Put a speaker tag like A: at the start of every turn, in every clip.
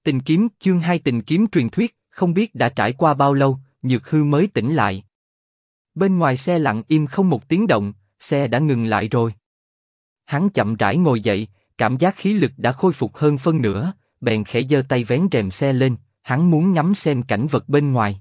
A: Tình kiếm, chương 2 tình kiếm truyền thuyết, không biết đã trải qua bao lâu, Nhược Hư mới tỉnh lại. Bên ngoài xe lặng im không một tiếng động, xe đã ngừng lại rồi. Hắn chậm rãi ngồi dậy, cảm giác khí lực đã khôi phục hơn phân nửa, bèn khẽ giơ tay vén rèm xe lên, hắn muốn ngắm xem cảnh vật bên ngoài.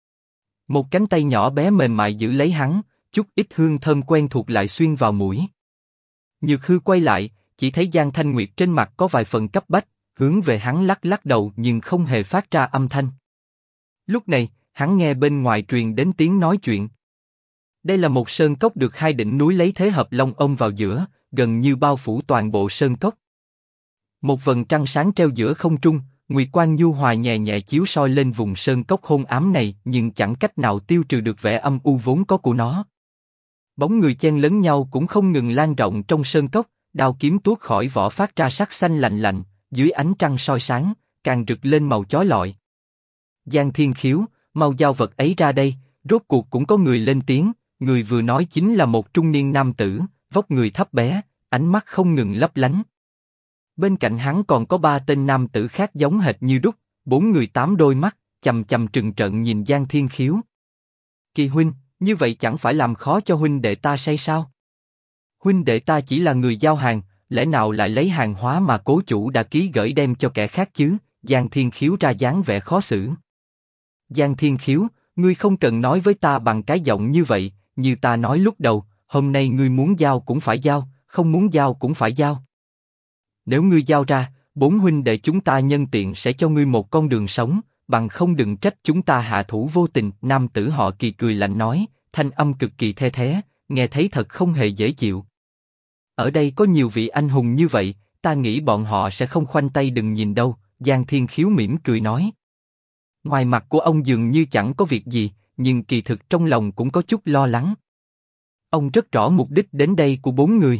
A: Một cánh tay nhỏ bé mềm mại giữ lấy hắn, chút ít hương thơm quen thuộc lại xuyên vào mũi. Nhược Hư quay lại, chỉ thấy Giang Thanh Nguyệt trên mặt có vài phần cấp bách, hướng về hắn lắc lắc đầu nhưng không hề phát ra âm thanh. Lúc này, hắn nghe bên ngoài truyền đến tiếng nói chuyện. Đây là một sơn cốc được hai đỉnh núi lấy thế hợp long ông vào giữa, gần như bao phủ toàn bộ sơn cốc. Một vầng trăng sáng treo giữa không trung, nguyệt quang nhu hòa nhẹ nhẹ chiếu soi lên vùng sơn cốc hôn ám này, nhưng chẳng cách nào tiêu trừ được vẻ âm u vốn có của nó. Bóng người chen lấn nhau cũng không ngừng lan rộng trong sơn cốc, đao kiếm tuốt khỏi vỏ phát ra sắc xanh lạnh lạnh, dưới ánh trăng soi sáng, càng rực lên màu chói lọi. Giang Thiên Khiếu, mau giao vật ấy ra đây. Rốt cuộc cũng có người lên tiếng, người vừa nói chính là một trung niên nam tử, vóc người thấp bé, ánh mắt không ngừng lấp lánh. Bên cạnh hắn còn có ba tên nam tử khác giống hệt như đúc, bốn người tám đôi mắt, chằm chằm trừng trợn nhìn Giang Thiên Khiếu. Kỳ huynh, như vậy chẳng phải làm khó cho huynh đệ ta say sao? Huynh đệ ta chỉ là người giao hàng, lẽ nào lại lấy hàng hóa mà cố chủ đã ký gửi đem cho kẻ khác chứ? Giang Thiên Khiếu ra dáng vẻ khó xử. Giang Thiên Khiếu, ngươi không cần nói với ta bằng cái giọng như vậy, như ta nói lúc đầu, hôm nay ngươi muốn giao cũng phải giao, không muốn giao cũng phải giao. Nếu ngươi giao ra, bốn huynh đệ chúng ta nhân tiện sẽ cho ngươi một con đường sống, bằng không đừng trách chúng ta hạ thủ vô tình. Nam tử họ Kỳ cười lạnh nói, thanh âm cực kỳ the thé, nghe thấy thật không hề dễ chịu. Ở đây có nhiều vị anh hùng như vậy, ta nghĩ bọn họ sẽ không khoanh tay đừng nhìn đâu. Giang Thiên Khiếu mỉm cười nói. Ngoài mặt của ông dường như chẳng có việc gì, nhưng kỳ thực trong lòng cũng có chút lo lắng. Ông rất rõ mục đích đến đây của bốn người.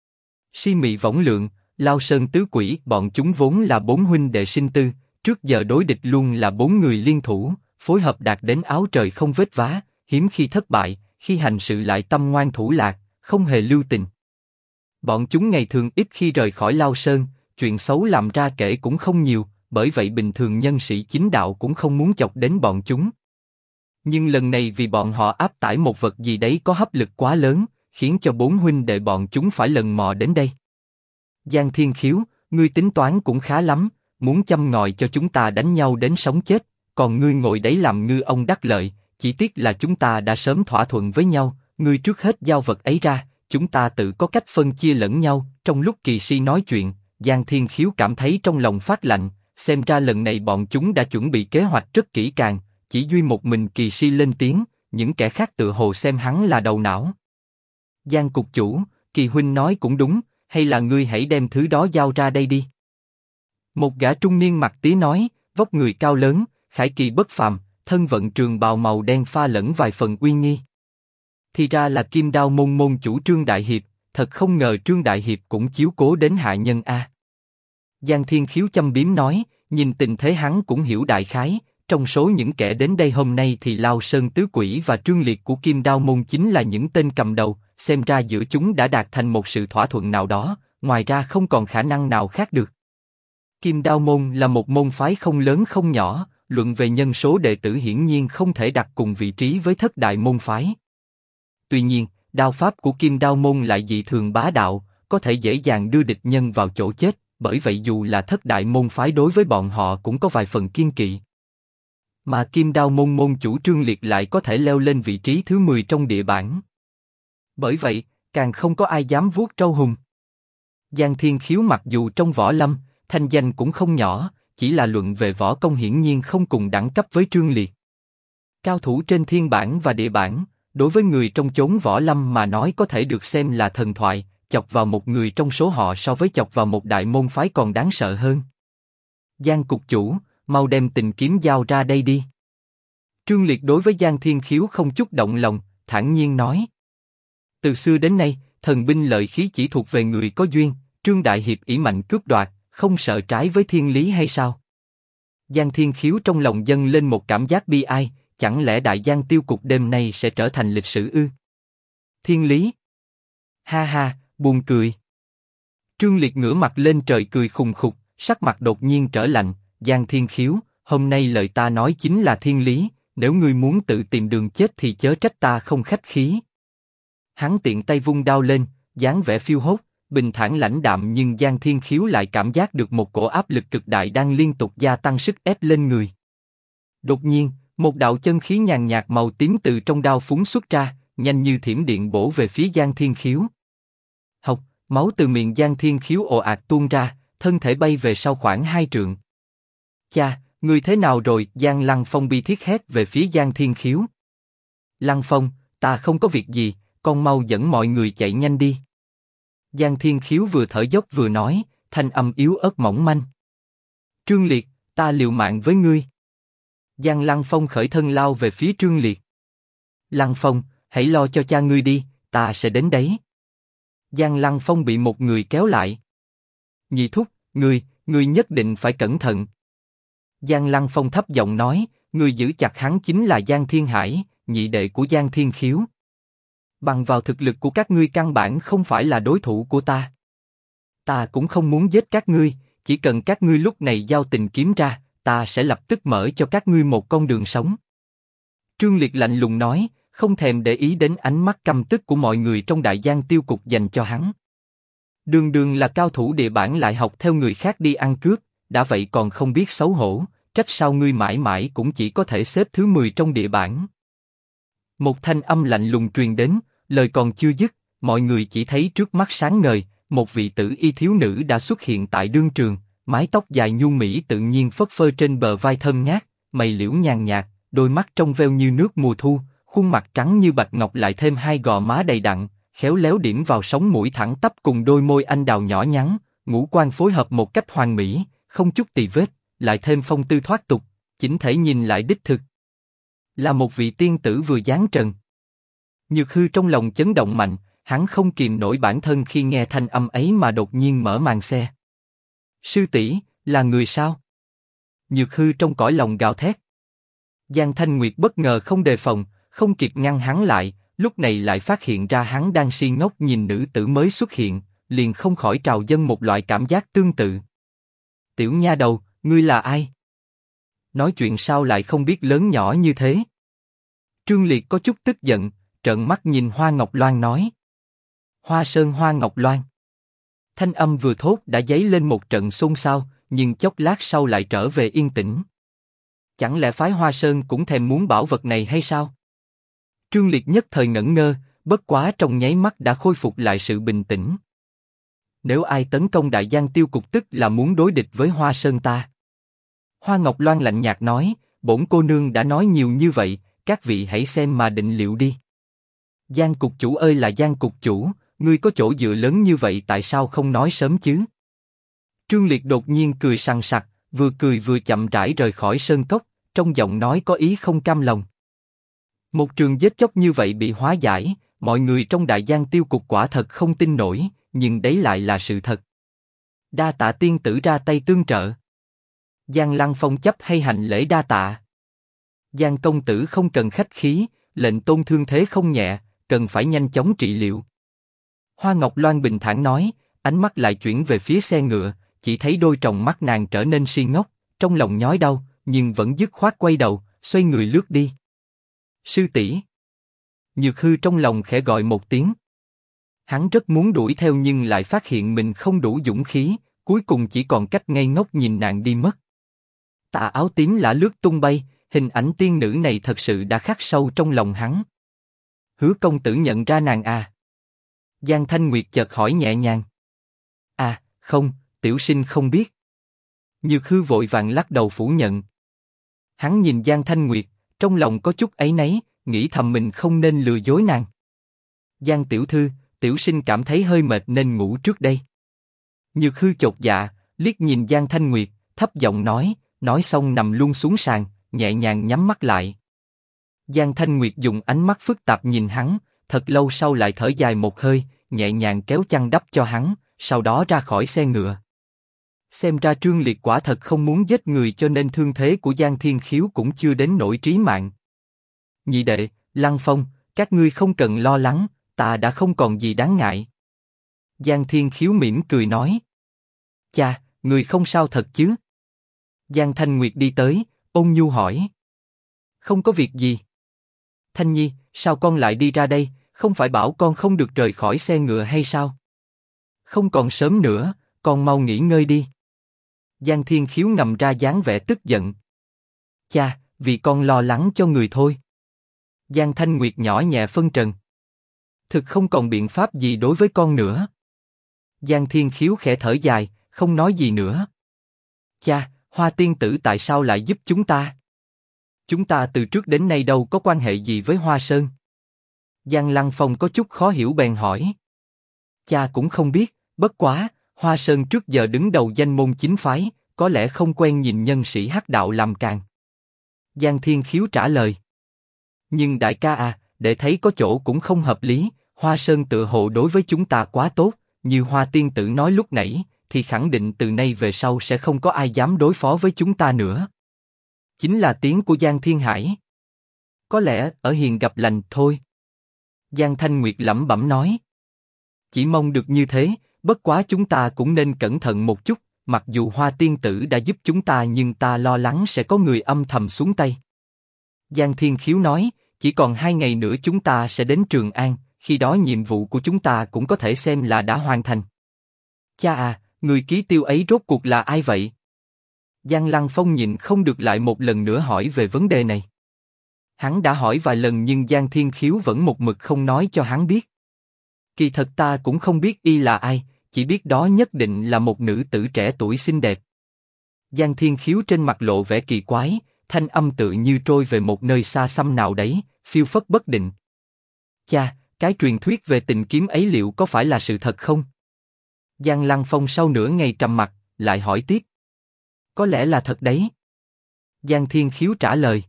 A: Si Mị Võng Lượng, Lao Sơn Tứ Quỷ, bọn chúng vốn là bốn huynh đệ sinh tư, trước giờ đối địch luôn là bốn người liên thủ, phối hợp đạt đến áo trời không vết vá, hiếm khi thất bại, khi hành sự lại tâm ngoan thủ lạc, không hề lưu tình. Bọn chúng ngày thường ít khi rời khỏi Lao Sơn, chuyện xấu làm ra kể cũng không nhiều, bởi vậy bình thường nhân sĩ chính đạo cũng không muốn chọc đến bọn chúng. Nhưng lần này vì bọn họ áp tải một vật gì đấy có hấp lực quá lớn, khiến cho bốn huynh đệ bọn chúng phải lần mò đến đây. Giang Thiên Khiếu, ngươi tính toán cũng khá lắm, muốn châm ngòi cho chúng ta đánh nhau đến sống chết, còn ngươi ngồi đấy làm ngư ông đắc lợi, chỉ tiếc là chúng ta đã sớm thỏa thuận với nhau, ngươi trước hết giao vật ấy ra, chúng ta tự có cách phân chia lẫn nhau. Trong lúc Kỳ Si nói chuyện, Giang Thiên Khiếu cảm thấy trong lòng phát lạnh, xem ra lần này bọn chúng đã chuẩn bị kế hoạch rất kỹ càng, chỉ duy một mình Kỳ Si lên tiếng, những kẻ khác tự hồ xem hắn là đầu não. Giang cục chủ, Kỳ huynh nói cũng đúng, hay là ngươi hãy đem thứ đó giao ra đây đi. Một gã trung niên mặt tía nói, vóc người cao lớn, khải kỳ bất phàm, thân vận trường bào màu đen pha lẫn vài phần uy nghi. Thì ra là Kim Đao môn môn chủ Trương Đại Hiệp, thật không ngờ Trương Đại Hiệp cũng chiếu cố đến hạ nhân a. Giang Thiên Khiếu châm biếm nói, nhìn tình thế hắn cũng hiểu đại khái, trong số những kẻ đến đây hôm nay thì Lao Sơn Tứ Quỷ và Trương Liệt của Kim Đao môn chính là những tên cầm đầu, xem ra giữa chúng đã đạt thành một sự thỏa thuận nào đó, ngoài ra không còn khả năng nào khác được. Kim Đao môn là một môn phái không lớn không nhỏ, luận về nhân số đệ tử hiển nhiên không thể đặt cùng vị trí với thất đại môn phái. Tuy nhiên, đao pháp của Kim Đao môn lại dị thường bá đạo, có thể dễ dàng đưa địch nhân vào chỗ chết, bởi vậy dù là thất đại môn phái đối với bọn họ cũng có vài phần kiêng kỵ. Mà Kim Đao môn môn chủ Trương Liệt lại có thể leo lên vị trí thứ 10 trong địa bảng. Bởi vậy, càng không có ai dám vuốt trâu hùng. Giang Thiên Khiếu mặc dù trong võ lâm, thanh danh cũng không nhỏ, chỉ là luận về võ công hiển nhiên không cùng đẳng cấp với Trương Liệt. Cao thủ trên thiên bảng và địa bảng, đối với người trong chốn võ lâm mà nói có thể được xem là thần thoại, chọc vào một người trong số họ so với chọc vào một đại môn phái còn đáng sợ hơn. Giang cục chủ, mau đem tình kiếm giao ra đây đi. Trương Liệt đối với Giang Thiên Khiếu không chút động lòng, thản nhiên nói. Từ xưa đến nay, thần binh lợi khí chỉ thuộc về người có duyên, Trương Đại Hiệp ỷ mạnh cướp đoạt, không sợ trái với thiên lý hay sao? Giang Thiên Khiếu trong lòng dâng lên một cảm giác bi ai, chẳng lẽ Đại Giang tiêu cục đêm nay sẽ trở thành lịch sử ư? Thiên lý? Ha ha, buồn cười. Trương Liệt ngửa mặt lên trời cười khùng khục, sắc mặt đột nhiên trở lạnh, Giang Thiên Khiếu, hôm nay lời ta nói chính là thiên lý, nếu ngươi muốn tự tìm đường chết thì chớ trách ta không khách khí. Hắn tiện tay vung đao lên, dáng vẻ phiêu hốt, bình thản lãnh đạm, nhưng Giang Thiên Khiếu lại cảm giác được một cổ áp lực cực đại đang liên tục gia tăng sức ép lên người. Đột nhiên, một đạo chân khí nhàn nhạt màu tím từ trong đao phúng xuất ra, nhanh như thiểm điện bổ về phía Giang Thiên Khiếu. Hộc, máu từ miệng Giang Thiên Khiếu ồ ạt tuôn ra, thân thể bay về sau khoảng 2 trượng. Cha, ngươi thế nào rồi? Giang Lăng Phong bi thiết hét về phía Giang Thiên Khiếu. Lăng Phong, ta không có việc gì, con mau dẫn mọi người chạy nhanh đi. Giang Thiên Khiếu vừa thở dốc vừa nói, thanh âm yếu ớt mỏng manh. Trương Liệt, ta liều mạng với ngươi. Giang Lăng Phong khởi thân lao về phía Trương Liệt. Lăng Phong, hãy lo cho cha ngươi đi, ta sẽ đến đấy. Giang Lăng Phong bị một người kéo lại. Nhị thúc, ngươi nhất định phải cẩn thận. Giang Lăng Phong thấp giọng nói, người giữ chặt hắn chính là Giang Thiên Hải, nhị đệ của Giang Thiên Khiếu. Bằng vào thực lực của các ngươi căn bản không phải là đối thủ của ta. Ta cũng không muốn giết các ngươi, chỉ cần các ngươi lúc này giao tình kiếm ra, ta sẽ lập tức mở cho các ngươi một con đường sống. Trương Liệt lạnh lùng nói, không thèm để ý đến ánh mắt căm tức của mọi người trong Đại Giang Tiêu Cục dành cho hắn. Đường đường là cao thủ địa bản lại học theo người khác đi ăn cướp, đã vậy còn không biết xấu hổ, trách sao ngươi mãi mãi cũng chỉ có thể xếp thứ 10 trong địa bản. Một thanh âm lạnh lùng truyền đến, lời còn chưa dứt, mọi người chỉ thấy trước mắt sáng ngời, một vị tử y thiếu nữ đã xuất hiện tại đương trường, mái tóc dài nhu mỹ tự nhiên phất phơ trên bờ vai thơm ngát, mày liễu nhàn nhạt, đôi mắt trong veo như nước mùa thu, khuôn mặt trắng như bạch ngọc lại thêm hai gò má đầy đặn, khéo léo điểm vào sống mũi thẳng tắp cùng đôi môi anh đào nhỏ nhắn, ngũ quan phối hợp một cách hoàn mỹ, không chút tì vết, lại thêm phong tư thoát tục, chỉnh thể nhìn lại đích thực là một vị tiên tử vừa giáng trần. Nhược Hư trong lòng chấn động mạnh, hắn không kìm nổi bản thân khi nghe thanh âm ấy mà đột nhiên mở màn xe. Sư tỷ, là người sao? Nhược Hư trong cõi lòng gào thét. Giang Thanh Nguyệt bất ngờ không đề phòng, không kịp ngăn hắn lại, lúc này lại phát hiện ra hắn đang si ngốc nhìn nữ tử mới xuất hiện, liền không khỏi trào dâng một loại cảm giác tương tự. Tiểu nha đầu, ngươi là ai? Nói chuyện sao lại không biết lớn nhỏ như thế? Trương Liệt có chút tức giận, trợn mắt nhìn Hoa Ngọc Loan nói. Hoa Sơn Hoa Ngọc Loan. Thanh âm vừa thốt đã dấy lên một trận xôn xao, nhưng chốc lát sau lại trở về yên tĩnh. Chẳng lẽ phái Hoa Sơn cũng thèm muốn bảo vật này hay sao? Trương Liệt nhất thời ngẩn ngơ, bất quá trong nháy mắt đã khôi phục lại sự bình tĩnh. Nếu ai tấn công Đại Giang Tiêu Cục tức là muốn đối địch với Hoa Sơn ta. Hoa Ngọc Loan lạnh nhạt nói, bổn cô nương đã nói nhiều như vậy, các vị hãy xem mà định liệu đi. Giang Cục Chủ ơi là Giang Cục Chủ, ngươi có chỗ dựa lớn như vậy tại sao không nói sớm chứ? Trương Liệt đột nhiên cười sằng sặc, vừa cười vừa chậm rãi rời khỏi sơn cốc, trong giọng nói có ý không cam lòng. Một trường giết chóc như vậy bị hóa giải, mọi người trong Đại Giang Tiêu Cục quả thật không tin nổi, nhưng đấy lại là sự thật. Đa tạ tiên tử ra tay tương trợ. Giang Lăng Phong chấp hay hành lễ đa tạ. Giang công tử không cần khách khí, lệnh tôn thương thế không nhẹ, cần phải nhanh chóng trị liệu. Hoa Ngọc Loan bình thản nói, ánh mắt lại chuyển về phía xe ngựa, chỉ thấy đôi tròng mắt nàng trở nên si ngốc, trong lòng nhói đau, nhưng vẫn dứt khoát quay đầu, xoay người lướt đi. Sư tỷ. Nhược Hư trong lòng khẽ gọi một tiếng. Hắn rất muốn đuổi theo nhưng lại phát hiện mình không đủ dũng khí, cuối cùng chỉ còn cách ngây ngốc nhìn nàng đi mất. Tà áo tím lả lướt tung bay, hình ảnh tiên nữ này thật sự đã khắc sâu trong lòng hắn. Hứa công tử nhận ra nàng à? Giang Thanh Nguyệt chợt hỏi nhẹ nhàng. À, không, tiểu sinh không biết. Nhược Hư vội vàng lắc đầu phủ nhận. Hắn nhìn Giang Thanh Nguyệt, trong lòng có chút áy náy, nghĩ thầm mình không nên lừa dối nàng. Giang tiểu thư, tiểu sinh cảm thấy hơi mệt nên ngủ trước đây. Nhược Hư chột dạ, liếc nhìn Giang Thanh Nguyệt, thấp giọng nói xong nằm luôn xuống sàn, nhẹ nhàng nhắm mắt lại. Giang Thanh Nguyệt dùng ánh mắt phức tạp nhìn hắn, thật lâu sau lại thở dài một hơi, nhẹ nhàng kéo chăn đắp cho hắn, sau đó ra khỏi xe ngựa. Xem ra Trương Liệt quả thật không muốn giết người cho nên thương thế của Giang Thiên Khiếu cũng chưa đến nỗi trí mạng. Nhị đệ, Lăng Phong, các ngươi không cần lo lắng, ta đã không còn gì đáng ngại. Giang Thiên Khiếu mỉm cười nói. Cha, người không sao thật chứ? Giang Thanh Nguyệt đi tới, ôn nhu hỏi. Không có việc gì. Thanh Nhi, sao con lại đi ra đây, không phải bảo con không được rời khỏi xe ngựa hay sao? Không còn sớm nữa, con mau nghỉ ngơi đi. Giang Thiên Khiếu ngầm ra dáng vẻ tức giận. Cha, vì con lo lắng cho người thôi. Giang Thanh Nguyệt nhỏ nhẹ phân trần. Thực không còn biện pháp gì đối với con nữa. Giang Thiên Khiếu khẽ thở dài, không nói gì nữa. Cha, Hoa tiên tử tại sao lại giúp chúng ta? Chúng ta từ trước đến nay đâu có quan hệ gì với Hoa Sơn? Giang Lăng Phong có chút khó hiểu bèn hỏi. Cha cũng không biết, bất quá, Hoa Sơn trước giờ đứng đầu danh môn chính phái, có lẽ không quen nhìn nhân sĩ hắc đạo làm càng. Giang Thiên Khiếu trả lời. Nhưng đại ca à, để thấy có chỗ cũng không hợp lý, Hoa Sơn tựa hồ đối với chúng ta quá tốt, như Hoa tiên tử nói lúc nãy, thì khẳng định từ nay về sau sẽ không có ai dám đối phó với chúng ta nữa. Chính là tiếng của Giang Thiên Hải. Có lẽ ở hiền gặp lành thôi. Giang Thanh Nguyệt lẩm bẩm nói. Chỉ mong được như thế, bất quá chúng ta cũng nên cẩn thận một chút, mặc dù Hoa tiên tử đã giúp chúng ta nhưng ta lo lắng sẽ có người âm thầm xuống tay. Giang Thiên Khiếu nói, chỉ còn 2 ngày nữa chúng ta sẽ đến Trường An, khi đó nhiệm vụ của chúng ta cũng có thể xem là đã hoàn thành. Cha à, người ký tiêu ấy rốt cuộc là ai vậy? Giang Lăng Phong nhịn không được lại một lần nữa hỏi về vấn đề này. Hắn đã hỏi vài lần nhưng Giang Thiên Khiếu vẫn một mực không nói cho hắn biết. Kỳ thật ta cũng không biết y là ai, chỉ biết đó nhất định là một nữ tử trẻ tuổi xinh đẹp. Giang Thiên Khiếu trên mặt lộ vẻ kỳ quái, thanh âm tự như trôi về một nơi xa xăm nào đấy, phiêu phất bất định. Cha, cái truyền thuyết về tình kiếm ấy liệu có phải là sự thật không? Giang Lăng Phong sau nửa ngày trầm mặc, lại hỏi tiếp. Có lẽ là thật đấy. Giang Thiên Khiếu trả lời.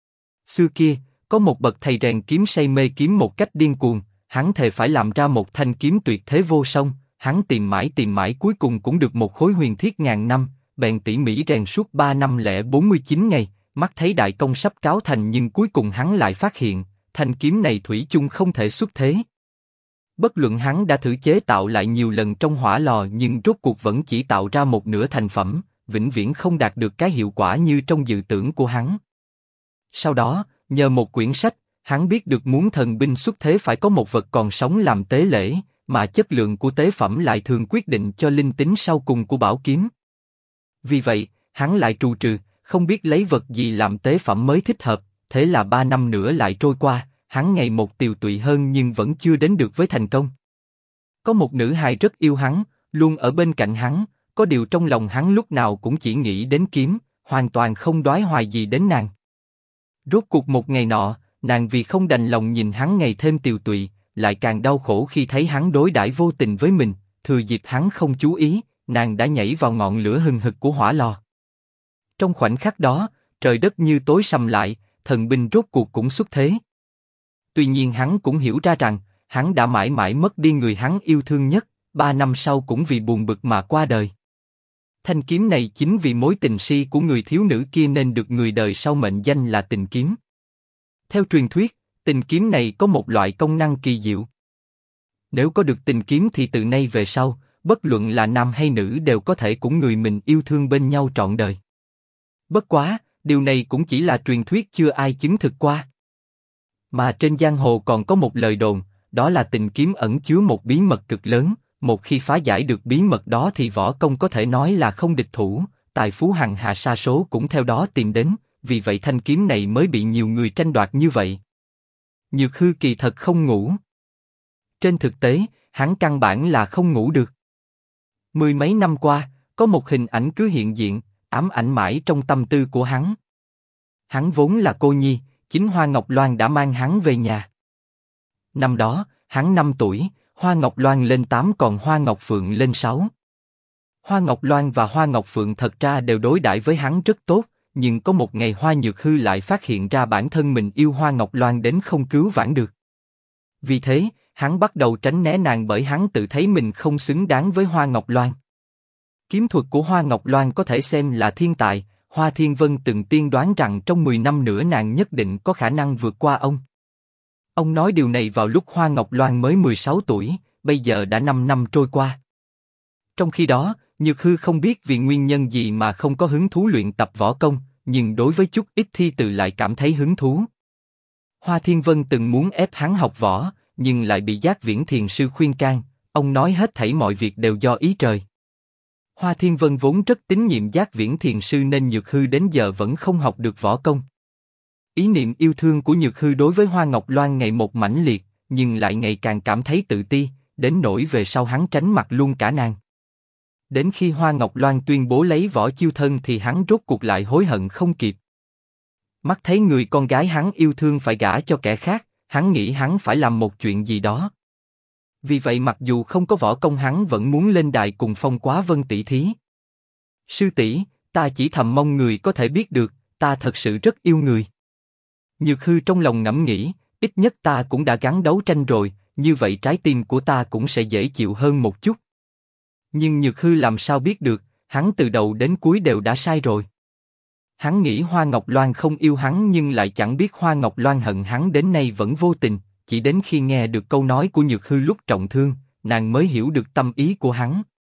A: Xưa kia, có một bậc thầy rèn kiếm say mê kiếm một cách điên cuồng, hắn thề phải làm ra một thanh kiếm tuyệt thế vô song, hắn tìm mãi cuối cùng cũng được một khối huyền thiết ngàn năm, bèn tỉ mỉ rèn suốt 3 năm lẻ 49 ngày, mắt thấy đại công sắp cáo thành nhưng cuối cùng hắn lại phát hiện, thanh kiếm này thủy chung không thể xuất thế. Bất luận hắn đã thử chế tạo lại nhiều lần trong hỏa lò nhưng rốt cuộc vẫn chỉ tạo ra một nửa thành phẩm, vĩnh viễn không đạt được cái hiệu quả như trong dự tưởng của hắn. Sau đó, nhờ một quyển sách, hắn biết được muốn thần binh xuất thế phải có một vật còn sống làm tế lễ, mà chất lượng của tế phẩm lại thường quyết định cho linh tính sau cùng của bảo kiếm. Vì vậy, hắn lại trù trừ, không biết lấy vật gì làm tế phẩm mới thích hợp, thế là 3 năm nữa lại trôi qua, hắn ngày một tiều tụy hơn nhưng vẫn chưa đến được với thành công. Có một nữ hài rất yêu hắn, luôn ở bên cạnh hắn, có điều trong lòng hắn lúc nào cũng chỉ nghĩ đến kiếm, hoàn toàn không đoái hoài gì đến nàng. Rốt cuộc một ngày nọ, nàng vì không đành lòng nhìn hắn ngày thêm tiều tụy, lại càng đau khổ khi thấy hắn đối đãi vô tình với mình, thừa dịp hắn không chú ý, nàng đã nhảy vào ngọn lửa hừng hực của hỏa lò. Trong khoảnh khắc đó, trời đất như tối sầm lại, thần binh rốt cuộc cũng xuất thế. Tuy nhiên hắn cũng hiểu ra rằng, hắn đã mãi mãi mất đi người hắn yêu thương nhất, 3 năm sau cũng vì buồn bực mà qua đời. Thanh kiếm này chính vì mối tình si của người thiếu nữ kia nên được người đời sau mệnh danh là tình kiếm. Theo truyền thuyết, tình kiếm này có một loại công năng kỳ diệu. Nếu có được tình kiếm thì từ nay về sau, bất luận là nam hay nữ đều có thể cùng người mình yêu thương bên nhau trọn đời. Bất quá, điều này cũng chỉ là truyền thuyết chưa ai chứng thực qua. Mà trên giang hồ còn có một lời đồn, đó là tình kiếm ẩn chứa một bí mật cực lớn, một khi phá giải được bí mật đó thì võ công có thể nói là không địch thủ, tài phú hằng hà sa số cũng theo đó tìm đến, vì vậy thanh kiếm này mới bị nhiều người tranh đoạt như vậy. Nhược Hư kỳ thật không ngủ. Trên thực tế, hắn căn bản là không ngủ được. 10 mấy năm qua, có một hình ảnh cứ hiện diện, ám ảnh mãi trong tâm tư của hắn. Hắn vốn là cô nhi, chính Hoa Ngọc Loan đã mang hắn về nhà. Năm đó, hắn 5 tuổi, Hoa Ngọc Loan lên 8 còn Hoa Ngọc Phượng lên 6. Hoa Ngọc Loan và Hoa Ngọc Phượng thật ra đều đối đãi với hắn rất tốt, nhưng có một ngày Hoa Nhược Hư lại phát hiện ra bản thân mình yêu Hoa Ngọc Loan đến không cứu vãn được. Vì thế, hắn bắt đầu tránh né nàng bởi hắn tự thấy mình không xứng đáng với Hoa Ngọc Loan. Kiếm thuật của Hoa Ngọc Loan có thể xem là thiên tài, Hoa Thiên Vân từng tiên đoán rằng trong 10 năm nữa nàng nhất định có khả năng vượt qua ông. Ông nói điều này vào lúc Hoa Ngọc Loan mới 16 tuổi, bây giờ đã 5 năm trôi qua. Trong khi đó, Nhược Hư không biết vì nguyên nhân gì mà không có hứng thú luyện tập võ công, nhưng đối với chút ít thi từ lại cảm thấy hứng thú. Hoa Thiên Vân từng muốn ép hắn học võ, nhưng lại bị Giác Viễn Thiền sư khuyên can, ông nói hết thảy mọi việc đều do ý trời. Hoa Thiên Vân vốn rất tín nhiệm Giác Viễn Thiền sư nên Nhược Hư đến giờ vẫn không học được võ công. Ý niệm yêu thương của Nhược Hư đối với Hoa Ngọc Loan ngày một mãnh liệt, nhưng lại ngày càng cảm thấy tự ti, đến nỗi về sau hắn tránh mặt luôn cả nàng. Đến khi Hoa Ngọc Loan tuyên bố lấy võ chiêu thân thì hắn rốt cuộc lại hối hận không kịp. Mắt thấy người con gái hắn yêu thương phải gả cho kẻ khác, hắn nghĩ hắn phải làm một chuyện gì đó. Vì vậy mặc dù không có võ công hắn vẫn muốn lên đài cùng Phong Quá Vân tỷ thí. Sư tỷ, ta chỉ thầm mong người có thể biết được, ta thật sự rất yêu người. Nhược Hư trong lòng ngẫm nghĩ, ít nhất ta cũng đã gắng đấu tranh rồi, như vậy trái tim của ta cũng sẽ dễ chịu hơn một chút. Nhưng Nhược Hư làm sao biết được, hắn từ đầu đến cuối đều đã sai rồi. Hắn nghĩ Hoa Ngọc Loan không yêu hắn nhưng lại chẳng biết Hoa Ngọc Loan hận hắn đến nay vẫn vô tình, chỉ đến khi nghe được câu nói của Nhược Hư lúc trọng thương, nàng mới hiểu được tâm ý của hắn.